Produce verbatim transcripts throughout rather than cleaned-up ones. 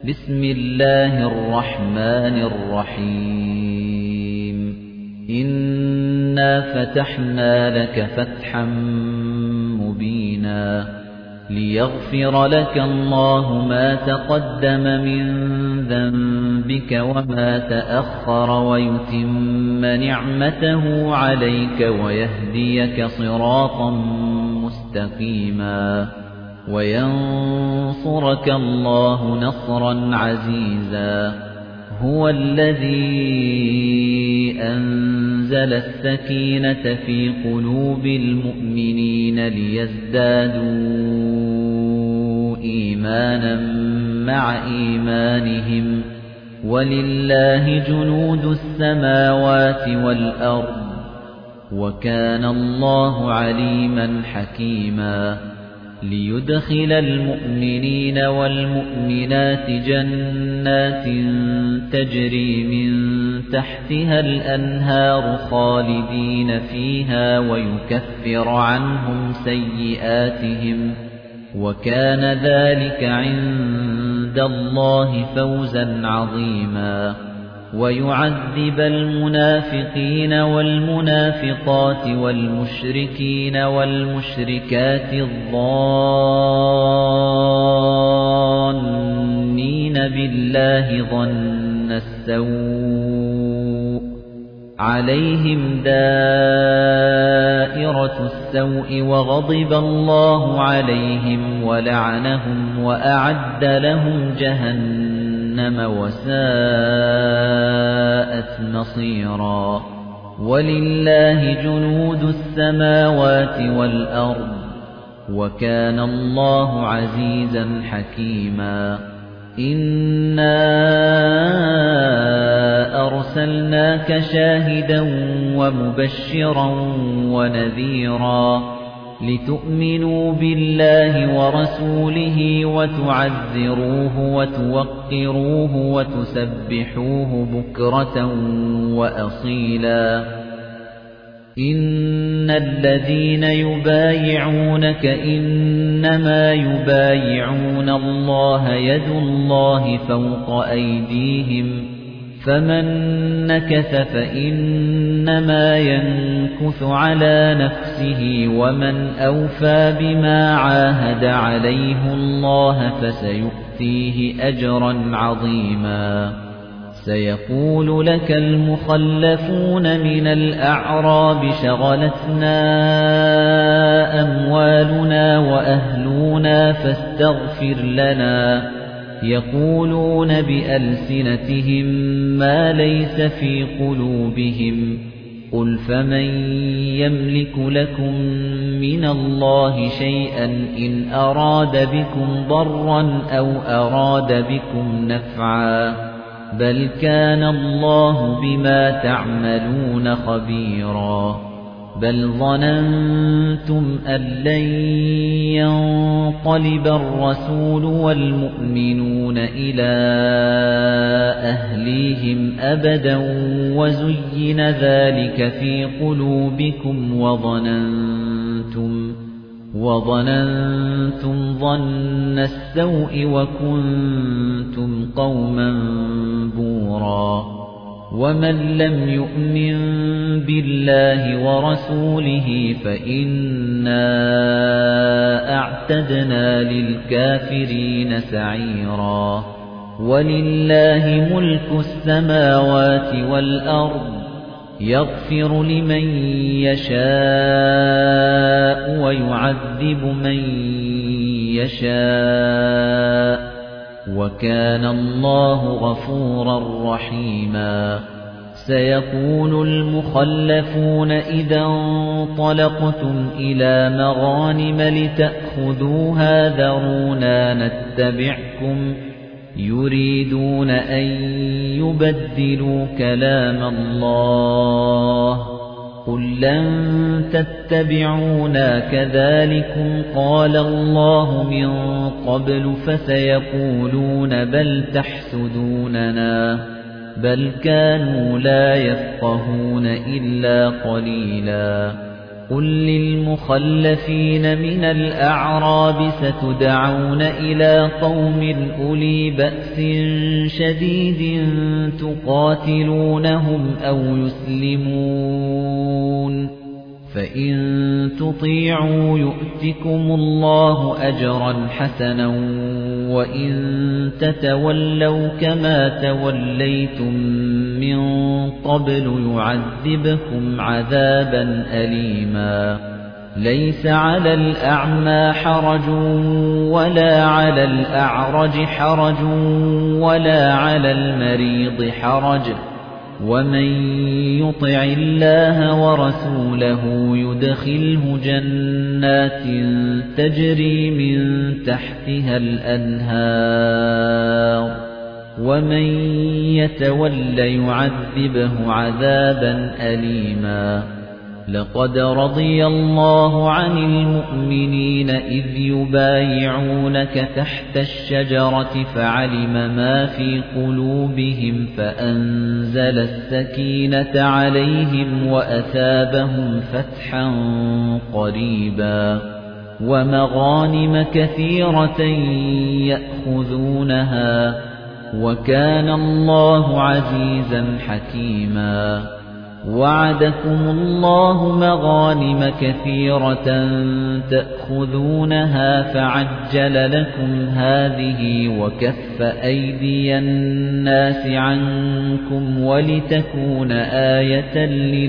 بسم الله الرحمن الرحيم إنا فتحنا لك فتحا مبينا ليغفر لك الله ما تقدم من ذنبك وما تأخر ويتم نعمته عليك ويهديك صراطا مستقيما وينصرك الله نصرا عزيزا هو الذي أنزل السكينة في قلوب المؤمنين ليزدادوا إيمانا مع إيمانهم ولله جنود السماوات والأرض وكان الله عليما حكيما ليدخل المؤمنين والمؤمنات جنات تجري من تحتها الأنهار خالدين فيها ويكفر عنهم سيئاتهم وكان ذلك عند الله فوزا عظيما ويعذب المنافقين والمنافقات والمشركين والمشركات الظانين بالله ظن السوء عليهم دائرة السوء وغضب الله عليهم ولعنهم وأعد لهم جهنم وساءت مصيرا ولله جنود السماوات والأرض وكان الله عزيزا حكيما إنا أرسلناك شاهدا ومبشرا ونذيرا لتؤمنوا بالله ورسوله وتعزروه وتوقروه وتسبحوه بكرة وأصيلا إن الذين يبايعونك إنما يبايعون الله يد الله فوق أيديهم فمن نكث فإنما ينكث على نفسه ومن أوفى بما عاهد عليه الله فسيؤتيه أجرا عظيما سيقول لك المخلفون من الأعراب شغلتنا أموالنا وأهلنا فاستغفر لنا يقولون بألسنتهم ما ليس في قلوبهم قل فمن يملك لكم من الله شيئا إن أراد بكم ضرا أو أراد بكم نفعا بل كان الله بما تعملون خبيرا بل ظننتم أن لن ينقلب الرسول والمؤمنون إلى أهليهم أبدا وزين ذلك في قلوبكم وظننتم وظننتم ظن السوء وكنتم قوما بورا ومن لم يؤمن بالله ورسوله فإنا أعتدنا للكافرين سعيرا ولله ملك السماوات والأرض يغفر لمن يشاء ويعذب من يشاء وكان الله غفورا رحيما سيقول المخلفون إذا انطلقتم إلى مغانم لتأخذوها ذرونا نتبعكم يريدون أن يبدلوا كلام الله قل لن تتبعونا كذلكم قال الله من قبل فسيقولون بل تحسدوننا بل كانوا لا يفقهون إلا قليلا قُل لِّلْمُخَلَّفِينَ مِنَ الْأَعْرَابِ سَتُدْعَوْنَ إِلَىٰ قَوْمٍ أُولِي بَأْسٍ شَدِيدٍ تُقَاتِلُونَهُمْ أَوْ يُسْلِمُونَ فَإِن تُطِيعُوا يُؤْتِكُمُ اللَّهُ أَجْرًا حَسَنًا وَإِن تَتَوَلَّوْا كَمَا تَوَلَّيْتُم مِّن قَبْلُ يُعَذِّبْكُمْ عَذَابًا أَلِيمًا لَيْسَ عَلَى الْأَعْمَى حَرَجٌ وَلَا عَلَى الْأَعْرَجِ حَرَجٌ وَلَا عَلَى الْمَرِيضِ حَرَجٌ وَمَن يُطِعِ اللَّهَ وَرَسُولَهُ يُدْخِلْهُ جَنَّاتٍ تَجْرِي مِن تَحْتِهَا الْأَنْهَارُ وَمَن يَتَوَلَّ يُعَذِّبْهُ عَذَابًا أَلِيمًا لَقَدْ رَضِيَ اللَّهُ عَنِ الْمُؤْمِنِينَ إِذْ يُبَايِعُونَكَ تَحْتَ الشَّجَرَةِ فَعَلِمَ مَا فِي قُلُوبِهِمْ فَأَنزَلَ السَّكِينَةَ عَلَيْهِمْ وَأَثَابَهُمْ فَتْحًا قَرِيبًا وَمَغَانِمَ كَثِيرَةً يَأْخُذُونَهَا وَكَانَ اللَّهُ عَزِيزًا حَكِيمًا وَعَدَكُمُ اللَّهُ مَغَانِمَ كَثِيرَةً تَأْخُذُونَهَا فَعَجَّلَ لَكُمْ هَٰذِهِ وَكَفَّ أَيْدِيَ النَّاسِ عَنكُمْ وَلِتَكُونَ آيَةً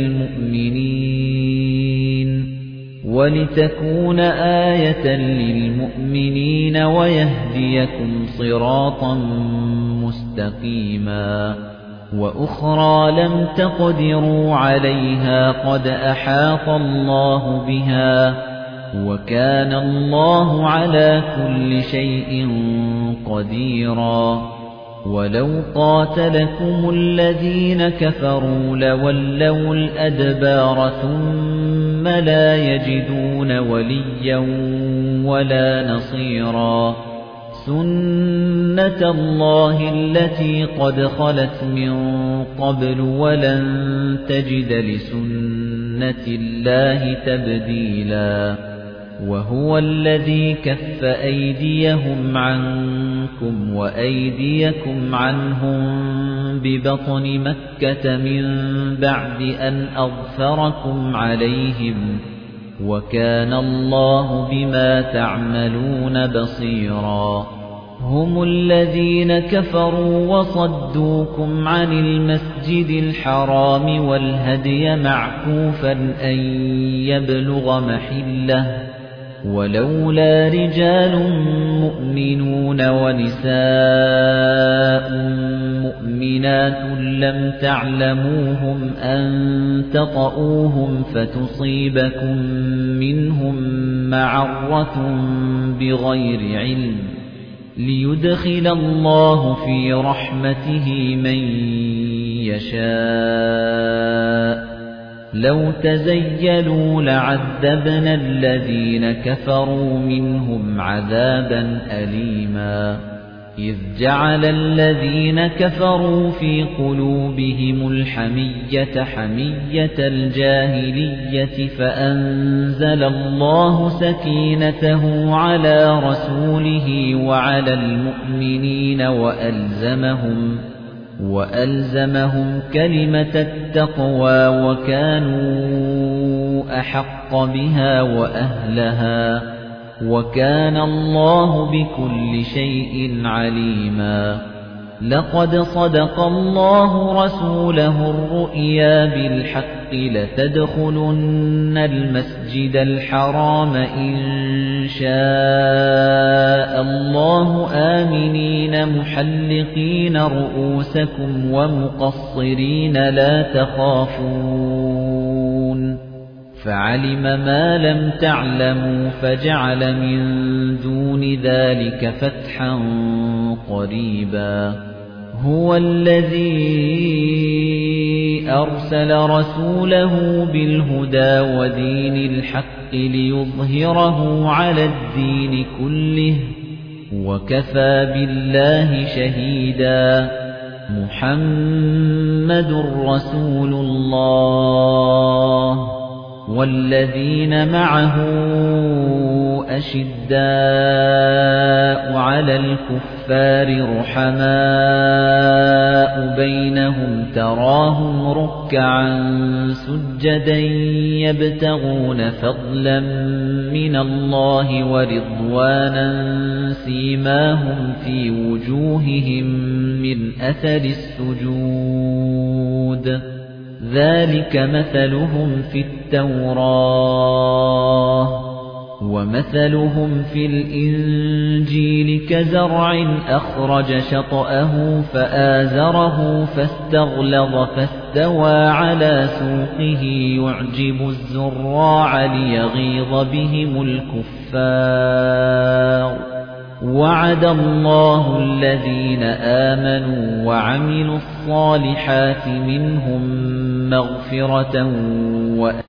لِّلْمُؤْمِنِينَ وَلِتَكُونَ آيَةً لِّلْمُؤْمِنِينَ وَيَهْدِيَكُمْ صِرَاطًا مُّسْتَقِيمًا وَأُخْرَى لَمْ تَقْدِرُوا عَلَيْهَا قَدْ أَحَاطَ اللَّهُ بِهَا وَكَانَ اللَّهُ عَلَى كُلِّ شَيْءٍ قَدِيرًا وَلَوْ قَاتَلَكُمُ الَّذِينَ كَفَرُوا لَوَلَّوُا الْأَدْبَارَ ثُمَّ لَا يَجِدُونَ وَلِيًّا وَلَا نَصِيرًا سُنَّةَ اللَّهِ الَّتِي قَدْ خَلَتْ مِن قَبْلُ وَلَن تَجِدَ لِسُنَّةِ اللَّهِ تَبْدِيلًا وَهُوَ الَّذِي كَفَّ أَيْدِيَهُمْ عَنكُمْ وَأَيْدِيَكُمْ عَنْهُم بِبَطْنِ مَكَّةَ مِن بَعْدِ أَنْ أَظْفَرَكُمْ عَلَيْهِمْ وَكَانَ اللَّهُ بِمَا تَعْمَلُونَ بَصِيرًا هُمُ الَّذِينَ كَفَرُوا وَصَدُّوكُمْ عَنِ الْمَسْجِدِ الْحَرَامِ وَالْهَدْيَ مَعْكُوفًا أَن يَبْلُغَ مَحِلَّهُ وَلَوْلَا رِجَالٌ مُؤْمِنُونَ وَنِسَاءٌ مُؤْمِنَاتٌ لَّمْ تَعْلَمُوهُمْ أَن تَطَئُوهُمْ فَتُصِيبَكُم مِّنْهُم مَّعَرَّةٌ بِغَيْرِ عِلْمٍ لِيُدْخِلَ اللَّهُ فِي رَحْمَتِهِ مَن يَشَاءُ لَوْ تَزَيَّلُوا لَعَذَّبْنَا الَّذِينَ كَفَرُوا مِنْهُمْ عَذَابًا أَلِيمًا إِذْ جَعَلَ الَّذِينَ كَفَرُوا فِي قُلُوبِهِمُ الْحَمِيَّةَ حَمِيَّةَ الْجَاهِلِيَّةِ فَأَنزَلَ اللَّهُ سَكِينَتَهُ عَلَى رَسُولِهِ وَعَلَى الْمُؤْمِنِينَ وَأَلْزَمَهُمْ وَأَلْزَمَهُمْ كَلِمَةَ التَّقْوَى وَكَانُوا أَحَقَّ بِهَا وَأَهْلَهَا وَكَانَ اللَّهُ بِكُلِّ شَيْءٍ عَلِيمًا لَقَدْ صَدَقَ اللَّهُ رَسُولَهُ الرُّؤْيَا بِالْحَقِّ لَتَدْخُلُنَّ الْمَسْجِدَ الْحَرَامَ إِن شَاءَ اللَّهُ آمِنِينَ مُحَلِّقِينَ رُءُوسَكُمْ وَمُقَصِّرِينَ لَا تَخَافُونَ فَعَلِمَ مَا لَمْ تَعْلَمُوا فَجَعَلَ مِن دُونِ ذَلِكَ فَتْحًا قَرِيبًا هُوَ الَّذِي أَرْسَلَ رَسُولَهُ بِالْهُدَى وَدِينِ الْحَقِّ لِيُظْهِرَهُ عَلَى الدِّينِ كُلِّهِ وَكَفَى بِاللَّهِ شَهِيدًا مُحَمَّدٌ رَّسُولُ اللَّهِ وَالَّذِينَ مَعَهُ أَشِدَّاءُ عَلَى الْكُفَّارِ رُحَمَاءُ بَيْنَهُمْ تَرَاهُمْ رُكَّعًا سُجَّدًا يَبْتَغُونَ فَضْلًا مِنَ اللَّهِ وَرِضْوَانًا سِيمَاهُمْ فِي وُجُوهِهِم مِّنْ أَثَرِ السُّجُودِ ذَلِكَ مَثَلُهُمْ فِي التَّوْرَاةِ وَمَثَلُهُمْ فِي الْإِنْجِيلِ كَزَرْعٍ أَخْرَجَ شَطْأَهُ فَآزَرَهُ فَاسْتَغْلَظَ فَاسْتَوَى عَلَى سُوقِهِ يُعْجِبُ الزُّرَّاعَ لِيَغِيظَ بِهِمُ الْكُفَّارَ وَعَدَ اللَّهُ الَّذِينَ آمَنُوا وَعَمِلُوا الصَّالِحَاتِ مِنْهُم مَّغْفِرَةً وَأَجْرًا